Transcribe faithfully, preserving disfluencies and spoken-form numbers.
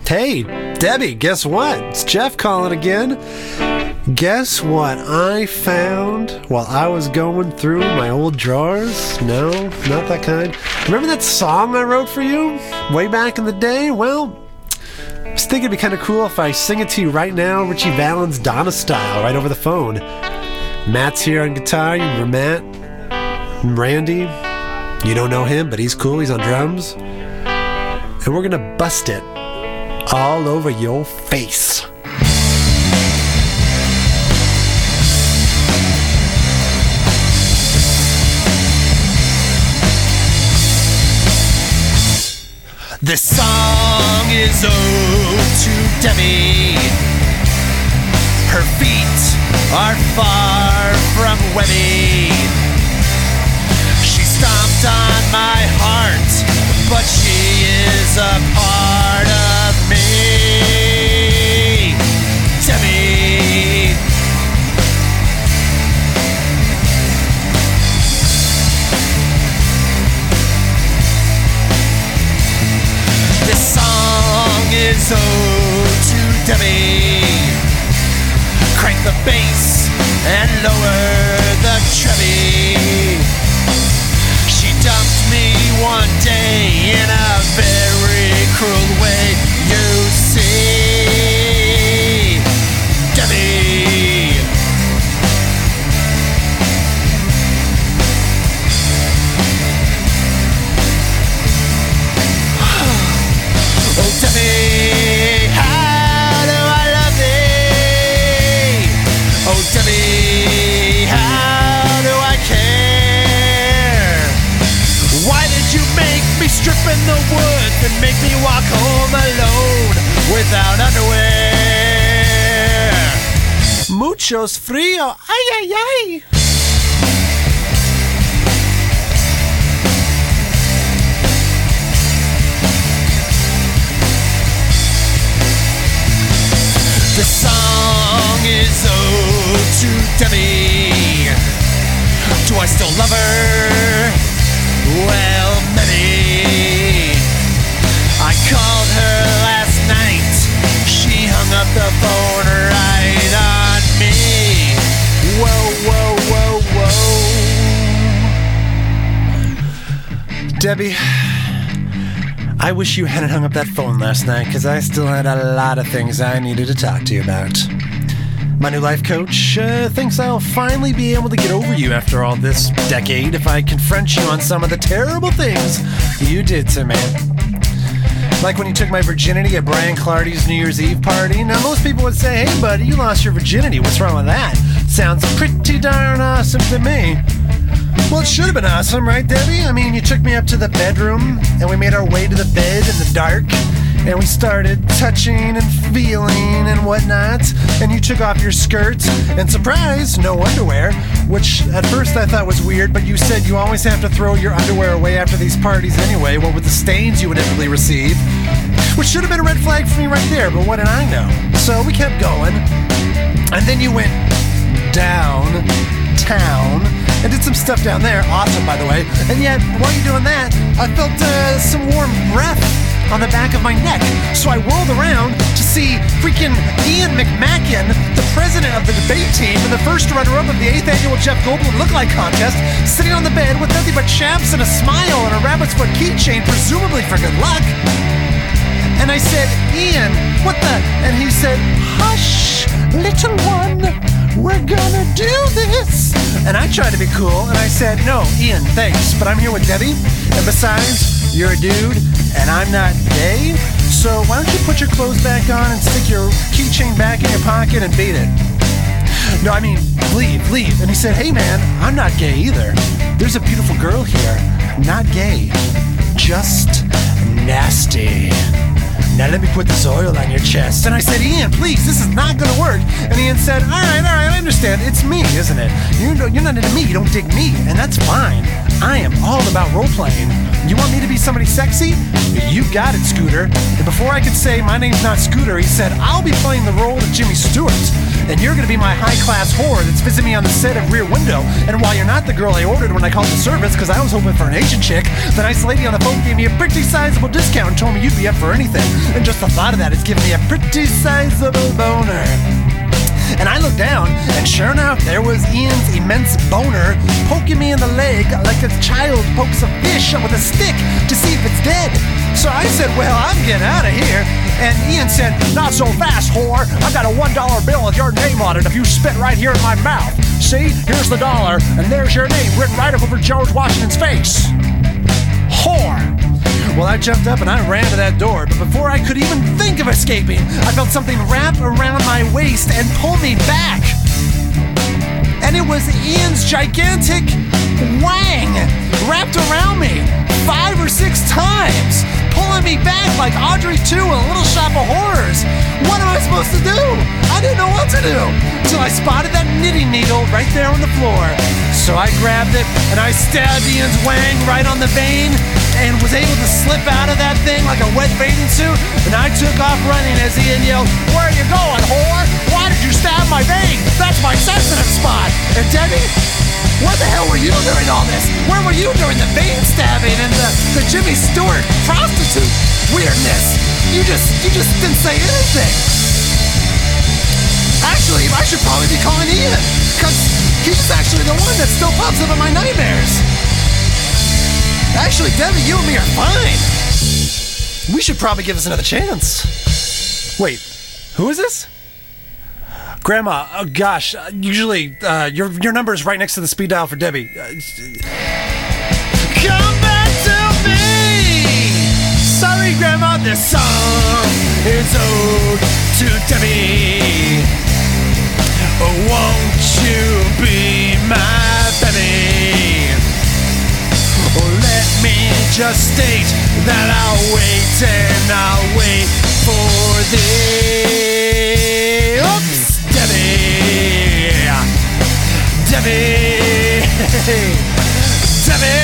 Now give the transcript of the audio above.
Hey, Debbie, guess what? It's Jeff calling again. Guess what I found while I was going through my old drawers? No, not that kind. Remember that song I wrote for you way back in the day? Well, I was thinking it'd be kind of cool if I sing it to you right now, Richie Valens, Donna style, right over the phone. Matt's here on guitar. You remember Matt? And Randy? You don't know him, but he's cool. He's on drums. And we're gonna bust it all over your face. This song is ode to Debbie. Her feet are far from webby. She stomped on my heart, but she is a part of me. Debbie. This song is ode to Debbie. Crank the bass and lower the treble. She dumped me one day in a very cruel way. You see, Debbie. Oh, Debbie, how do I love thee? Oh, Debbie, how do I care? Why did you make me strip in the woods and make me walk home alone without underwear? Muchos frío. Ay, ay, ay. The song is ode to Debbie. Do I still love her? Well, maybe. I called her last night. She hung up the phone right on me. Whoa, whoa, whoa, whoa. Debbie, I wish you hadn't hung up that phone last night, because I still had a lot of things I needed to talk to you about. My new life coach uh, thinks I'll finally be able to get over you after all this decade if I confront you on some of the terrible things you did to me. Like when you took my virginity at Brian Clardy's New Year's Eve party. Now, most people would say, hey, buddy, you lost your virginity. What's wrong with that? Sounds pretty darn awesome to me. Well, it should have been awesome, right, Debbie? I mean, you took me up to the bedroom, and we made our way to the bed in the dark, and we started touching and feeling and whatnot, and you took off your skirts, and surprise, no underwear, which at first I thought was weird, but you said you always have to throw your underwear away after these parties anyway, what with the stains you would inevitably receive, which should have been a red flag for me right there, but what did I know? So we kept going, and then you went downtown, and did some stuff down there. Awesome, by the way. And yet, while you're doing that, I felt uh, some warm breath on the back of my neck. So I whirled around to see freaking Ian McMacken, the president of the debate team and the first runner-up of the eighth annual Jeff Goldblum Lookalike Contest, sitting on the bed with nothing but chaps and a smile and a rabbit's foot keychain, presumably for good luck. And I said, Ian, what the? And he said, hush, little one, we're gonna do this. And I tried to be cool, and I said, no, Ian, thanks, but I'm here with Debbie, and besides, you're a dude, and I'm not gay, so why don't you put your clothes back on and stick your keychain back in your pocket and beat it? No, I mean, leave, leave. And he said, hey man, I'm not gay either. There's a beautiful girl here, not gay, just nasty. Now let me put this oil on your chest. And I said, Ian, please, this is not gonna work. And Ian said, all right, all right, I understand. It's me, isn't it? You're, you're not into me, you don't dig me, and that's fine. I am all about role-playing. You want me to be somebody sexy? You got it, Scooter. And before I could say, my name's not Scooter, he said, I'll be playing the role of Jimmy Stewart. and you're gonna be my high-class whore that's visiting me on the set of Rear Window. And while you're not the girl I ordered when I called the service, because I was hoping for an Asian chick, the nice lady on the phone gave me a pretty sizable discount and told me you'd be up for anything. And just the thought of that is giving me a pretty sizable boner. And I looked down, and sure enough, there was Ian's immense boner poking me in the leg like a child pokes a fish with a stick to see if it's dead. So I said, well, I'm getting out of here. And Ian said, not so fast, whore. I got a one dollar bill with your name on it if you spit right here in my mouth. See, here's the dollar, and there's your name written right up over George Washington's face. Whore. Well, I jumped up and I ran to that door, but before I could even think of escaping, I felt something wrap around my waist and pull me back. And it was Ian's gigantic wang wrapped around me five or six times, pulling me back like Audrey two in A Little Shop of Horrors. What am I supposed to do? I didn't know what to do until I spotted that knitting needle right there on the floor. So I grabbed it and I stabbed Ian's wang right on the vein and was able to slip out of that thing like a wet bathing suit. And I took off running as Ian yelled, "Where are you going, whore? Why did you stab my vein? That's my sensitive spot." And Debbie, where the hell were you during all this? Where were you during the vein stabbing and the, the Jimmy Stewart prostitute weirdness? You just, you just didn't say anything. Actually, I should probably be calling Ian, because he's actually the one that still pops up in my nightmares. Actually, Debbie, you and me are fine. We should probably give this another chance. Wait, who is this? Grandma, oh gosh, uh, usually uh, your your number is right next to the speed dial for Debbie. Uh, Come back to me! Sorry, Grandma, this song is ode to Debbie. Oh, won't you be my baby? Oh, let me just state that I'll wait and I'll wait for thee. Oops! Debbie, Debbie, Debbie.